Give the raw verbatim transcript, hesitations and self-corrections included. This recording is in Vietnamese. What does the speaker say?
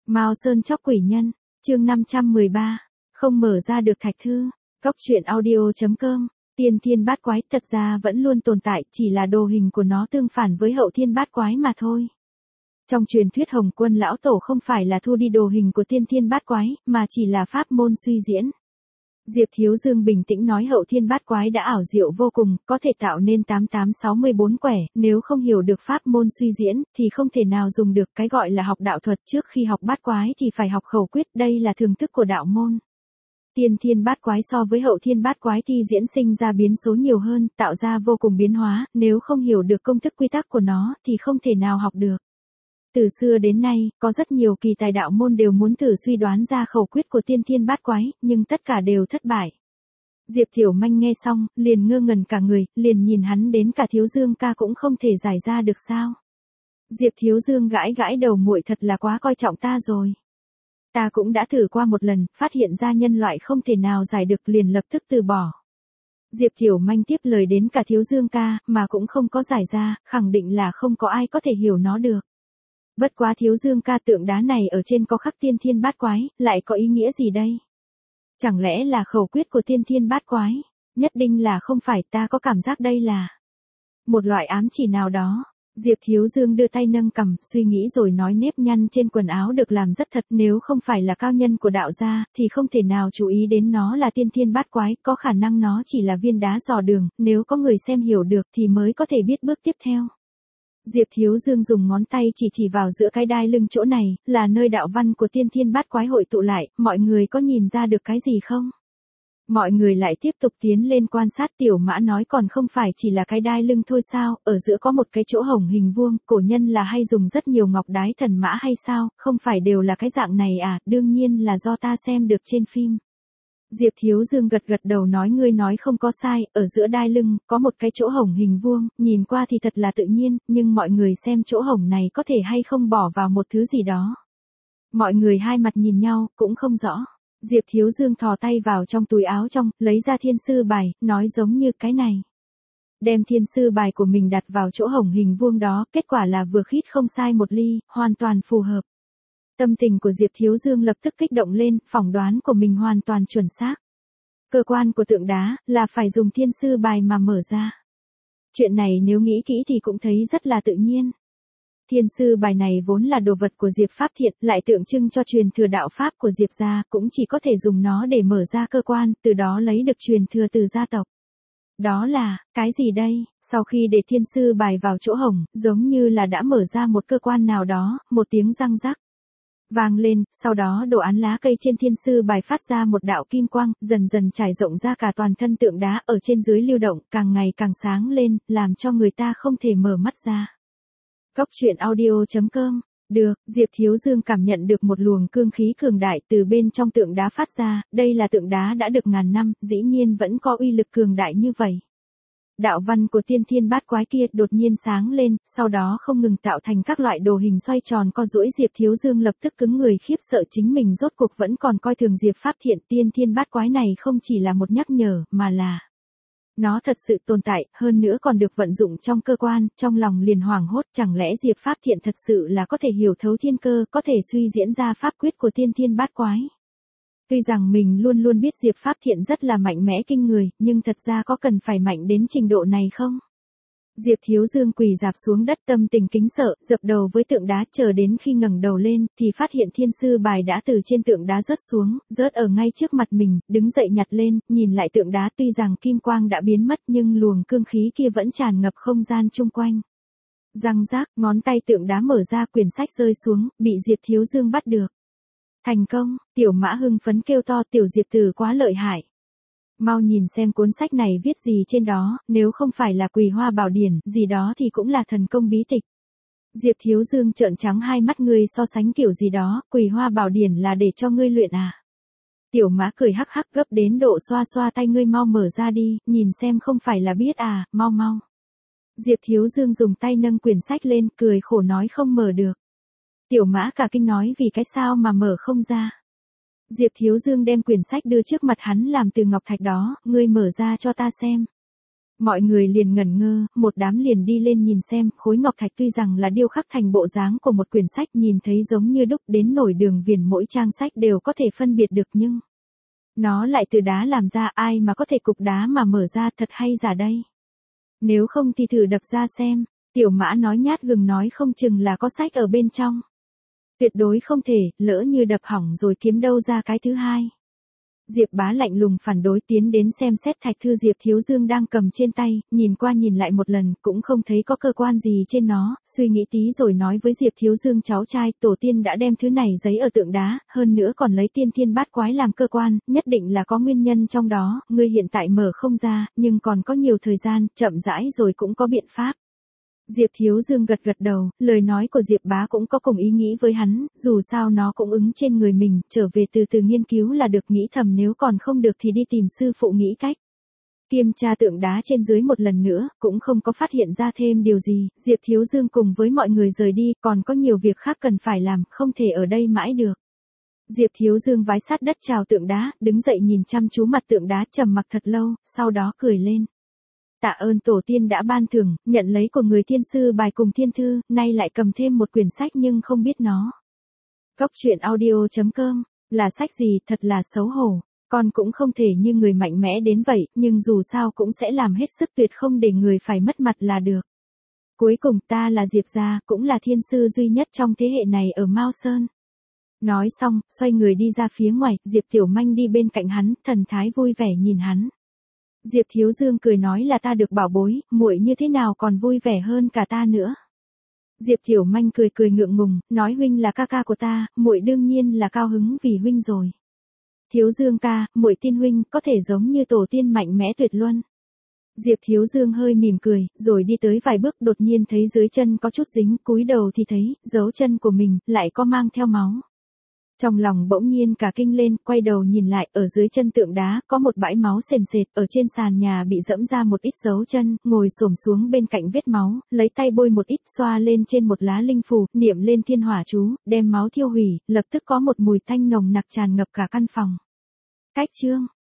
Mao Sơn chóc quỷ nhân, chương năm trăm mười ba, không mở ra được thạch thư. Cốc truyện audio chấm com. Tiên thiên bát quái thật ra vẫn luôn tồn tại, chỉ là đồ hình của nó tương phản với hậu thiên bát quái mà thôi. Trong truyền thuyết Hồng Quân lão tổ không phải là thu đi đồ hình của tiên thiên bát quái, mà chỉ là pháp môn suy diễn. Diệp Thiếu Dương bình tĩnh nói hậu thiên bát quái đã ảo diệu vô cùng, có thể tạo nên tám tám sáu mươi bốn quẻ, nếu không hiểu được pháp môn suy diễn, thì không thể nào dùng được. Cái gọi là học đạo thuật trước khi học bát quái thì phải học khẩu quyết, đây là thường thức của đạo môn. Tiên thiên bát quái so với hậu thiên bát quái thì diễn sinh ra biến số nhiều hơn, tạo ra vô cùng biến hóa, nếu không hiểu được công thức quy tắc của nó, thì không thể nào học được. Từ xưa đến nay, có rất nhiều kỳ tài đạo môn đều muốn thử suy đoán ra khẩu quyết của tiên thiên bát quái, nhưng tất cả đều thất bại. Diệp Thiểu Manh nghe xong, liền ngơ ngẩn cả người, liền nhìn hắn đến cả Thiếu Dương ca cũng không thể giải ra được sao. Diệp Thiếu Dương gãi gãi đầu, muội thật là quá coi trọng ta rồi. Ta cũng đã thử qua một lần, phát hiện ra nhân loại không thể nào giải được, liền lập tức từ bỏ. Diệp Thiểu Manh tiếp lời đến cả Thiếu Dương ca, mà cũng không có giải ra, khẳng định là không có ai có thể hiểu nó được. Bất quá Thiếu Dương ca, tượng đá này ở trên có khắc tiên thiên bát quái, lại có ý nghĩa gì đây? Chẳng lẽ là khẩu quyết của tiên thiên bát quái? Nhất định là không phải, ta có cảm giác đây là một loại ám chỉ nào đó. Diệp Thiếu Dương đưa tay nâng cằm, suy nghĩ rồi nói nếp nhăn trên quần áo được làm rất thật, nếu không phải là cao nhân của đạo gia, thì không thể nào chú ý đến nó là tiên thiên bát quái, có khả năng nó chỉ là viên đá dò đường, nếu có người xem hiểu được thì mới có thể biết bước tiếp theo. Diệp Thiếu Dương dùng ngón tay chỉ chỉ vào giữa cái đai lưng chỗ này, là nơi đạo văn của tiên thiên bát quái hội tụ lại, mọi người có nhìn ra được cái gì không? Mọi người lại tiếp tục tiến lên quan sát. Tiểu Mã nói còn không phải chỉ là cái đai lưng thôi sao, ở giữa có một cái chỗ hổng hình vuông, cổ nhân là hay dùng rất nhiều ngọc đái thần mã hay sao, không phải đều là cái dạng này à, đương nhiên là do ta xem được trên phim. Diệp Thiếu Dương gật gật đầu nói ngươi nói không có sai, ở giữa đai lưng, có một cái chỗ hổng hình vuông, nhìn qua thì thật là tự nhiên, nhưng mọi người xem chỗ hổng này có thể hay không bỏ vào một thứ gì đó. Mọi người hai mặt nhìn nhau, cũng không rõ. Diệp Thiếu Dương thò tay vào trong túi áo trong, lấy ra thiên sư bài, nói giống như cái này. Đem thiên sư bài của mình đặt vào chỗ hổng hình vuông đó, kết quả là vừa khít không sai một ly, hoàn toàn phù hợp. Tâm tình của Diệp Thiếu Dương lập tức kích động lên, phỏng đoán của mình hoàn toàn chuẩn xác. Cơ quan của tượng đá, là phải dùng thiên sư bài mà mở ra. Chuyện này nếu nghĩ kỹ thì cũng thấy rất là tự nhiên. Thiên sư bài này vốn là đồ vật của Diệp Pháp Thiện, lại tượng trưng cho truyền thừa đạo Pháp của Diệp gia, cũng chỉ có thể dùng nó để mở ra cơ quan, từ đó lấy được truyền thừa từ gia tộc. Đó là, cái gì đây? Sau khi để thiên sư bài vào chỗ hổng, giống như là đã mở ra một cơ quan nào đó, một tiếng răng rắc vang lên, sau đó đồ án lá cây trên thiên sư bài phát ra một đạo kim quang, dần dần trải rộng ra cả toàn thân tượng đá, ở trên dưới lưu động, càng ngày càng sáng lên, làm cho người ta không thể mở mắt ra. Cốc truyện audio chấm com. Được, Diệp Thiếu Dương cảm nhận được một luồng cương khí cường đại từ bên trong tượng đá phát ra, đây là tượng đá đã được ngàn năm, dĩ nhiên vẫn có uy lực cường đại như vậy. Đạo văn của tiên thiên bát quái kia đột nhiên sáng lên, sau đó không ngừng tạo thành các loại đồ hình xoay tròn co duỗi. Diệp Thiếu Dương lập tức cứng người, khiếp sợ chính mình rốt cuộc vẫn còn coi thường Diệp Pháp Thiện. Tiên thiên bát quái này không chỉ là một nhắc nhở, mà là nó thật sự tồn tại, hơn nữa còn được vận dụng trong cơ quan, trong lòng liền hoảng hốt, chẳng lẽ Diệp Pháp Thiện thật sự là có thể hiểu thấu thiên cơ, có thể suy diễn ra pháp quyết của tiên thiên bát quái. Tuy rằng mình luôn luôn biết Diệp Pháp Thiện rất là mạnh mẽ kinh người, nhưng thật ra có cần phải mạnh đến trình độ này không? Diệp Thiếu Dương quỳ rạp xuống đất, tâm tình kính sợ, dập đầu với tượng đá, chờ đến khi ngẩng đầu lên, thì phát hiện thiên sư bài đã từ trên tượng đá rớt xuống, rớt ở ngay trước mặt mình, đứng dậy nhặt lên, nhìn lại tượng đá, tuy rằng kim quang đã biến mất nhưng luồng cương khí kia vẫn tràn ngập không gian chung quanh. Răng rác, ngón tay tượng đá mở ra, quyển sách rơi xuống, bị Diệp Thiếu Dương bắt được. Thành công, Tiểu Mã hưng phấn kêu to, Tiểu Diệp Tử quá lợi hại. Mau nhìn xem cuốn sách này viết gì trên đó, nếu không phải là Quỳ Hoa Bảo Điển, gì đó thì cũng là thần công bí tịch. Diệp Thiếu Dương trợn trắng hai mắt, ngươi so sánh kiểu gì đó, Quỳ Hoa Bảo Điển là để cho ngươi luyện à? Tiểu Mã cười hắc hắc, gấp đến độ xoa xoa tay, ngươi mau mở ra đi, nhìn xem không phải là biết à, mau mau. Diệp Thiếu Dương dùng tay nâng quyển sách lên, cười khổ nói không mở được. Tiểu Mã cả kinh nói vì cái sao mà mở không ra. Diệp Thiếu Dương đem quyển sách đưa trước mặt hắn, làm từ ngọc thạch đó, ngươi mở ra cho ta xem. Mọi người liền ngẩn ngơ, một đám liền đi lên nhìn xem, khối ngọc thạch tuy rằng là điêu khắc thành bộ dáng của một quyển sách nhìn thấy giống như đúc đến nổi đường viền mỗi trang sách đều có thể phân biệt được nhưng nó lại từ đá làm ra, ai mà có thể cục đá mà mở ra, thật hay giả đây. Nếu không thì thử đập ra xem, Tiểu Mã nói nhát gừng nói không chừng là có sách ở bên trong. Tuyệt đối không thể, lỡ như đập hỏng rồi kiếm đâu ra cái thứ hai. Diệp Bá lạnh lùng phản đối tiến đến xem xét thạch thư Diệp Thiếu Dương đang cầm trên tay, nhìn qua nhìn lại một lần, cũng không thấy có cơ quan gì trên nó, suy nghĩ tí rồi nói với Diệp Thiếu Dương cháu trai, tổ tiên đã đem thứ này giấy ở tượng đá, hơn nữa còn lấy tiên thiên bát quái làm cơ quan, nhất định là có nguyên nhân trong đó, ngươi hiện tại mở không ra, nhưng còn có nhiều thời gian, chậm rãi rồi cũng có biện pháp. Diệp Thiếu Dương gật gật đầu, lời nói của Diệp Bá cũng có cùng ý nghĩ với hắn, dù sao nó cũng ứng trên người mình, trở về từ từ nghiên cứu là được, nghĩ thầm nếu còn không được thì đi tìm sư phụ nghĩ cách. Kiểm tra tượng đá trên dưới một lần nữa, cũng không có phát hiện ra thêm điều gì, Diệp Thiếu Dương cùng với mọi người rời đi, còn có nhiều việc khác cần phải làm, không thể ở đây mãi được. Diệp Thiếu Dương vái sát đất chào tượng đá, đứng dậy nhìn chăm chú mặt tượng đá trầm mặc thật lâu, sau đó cười lên. Tạ ơn tổ tiên đã ban thưởng, nhận lấy của người thiên sư bài cùng thiên thư, nay lại cầm thêm một quyển sách nhưng không biết nó. Góc truyện audio chấm com, là sách gì, thật là xấu hổ, con cũng không thể như người mạnh mẽ đến vậy, nhưng dù sao cũng sẽ làm hết sức tuyệt không để người phải mất mặt là được. Cuối cùng ta là Diệp gia, cũng là thiên sư duy nhất trong thế hệ này ở Mao Sơn. Nói xong, xoay người đi ra phía ngoài, Diệp Tiểu Manh đi bên cạnh hắn, thần thái vui vẻ nhìn hắn. Diệp Thiếu Dương cười nói là ta được bảo bối, muội như thế nào còn vui vẻ hơn cả ta nữa. Diệp Tiểu Manh cười cười ngượng ngùng, nói huynh là ca ca của ta, muội đương nhiên là cao hứng vì huynh rồi. Thiếu Dương ca, muội tin huynh có thể giống như tổ tiên mạnh mẽ tuyệt luân. Diệp Thiếu Dương hơi mỉm cười, rồi đi tới vài bước đột nhiên thấy dưới chân có chút dính, cúi đầu thì thấy, dấu chân của mình, lại có mang theo máu. Trong lòng bỗng nhiên cả kinh lên, quay đầu nhìn lại, ở dưới chân tượng đá, có một bãi máu sền sệt, ở trên sàn nhà bị dẫm ra một ít dấu chân, ngồi xổm xuống bên cạnh vết máu, lấy tay bôi một ít xoa lên trên một lá linh phù, niệm lên thiên hỏa chú, đem máu thiêu hủy, lập tức có một mùi tanh nồng nặc tràn ngập cả căn phòng. Cách chương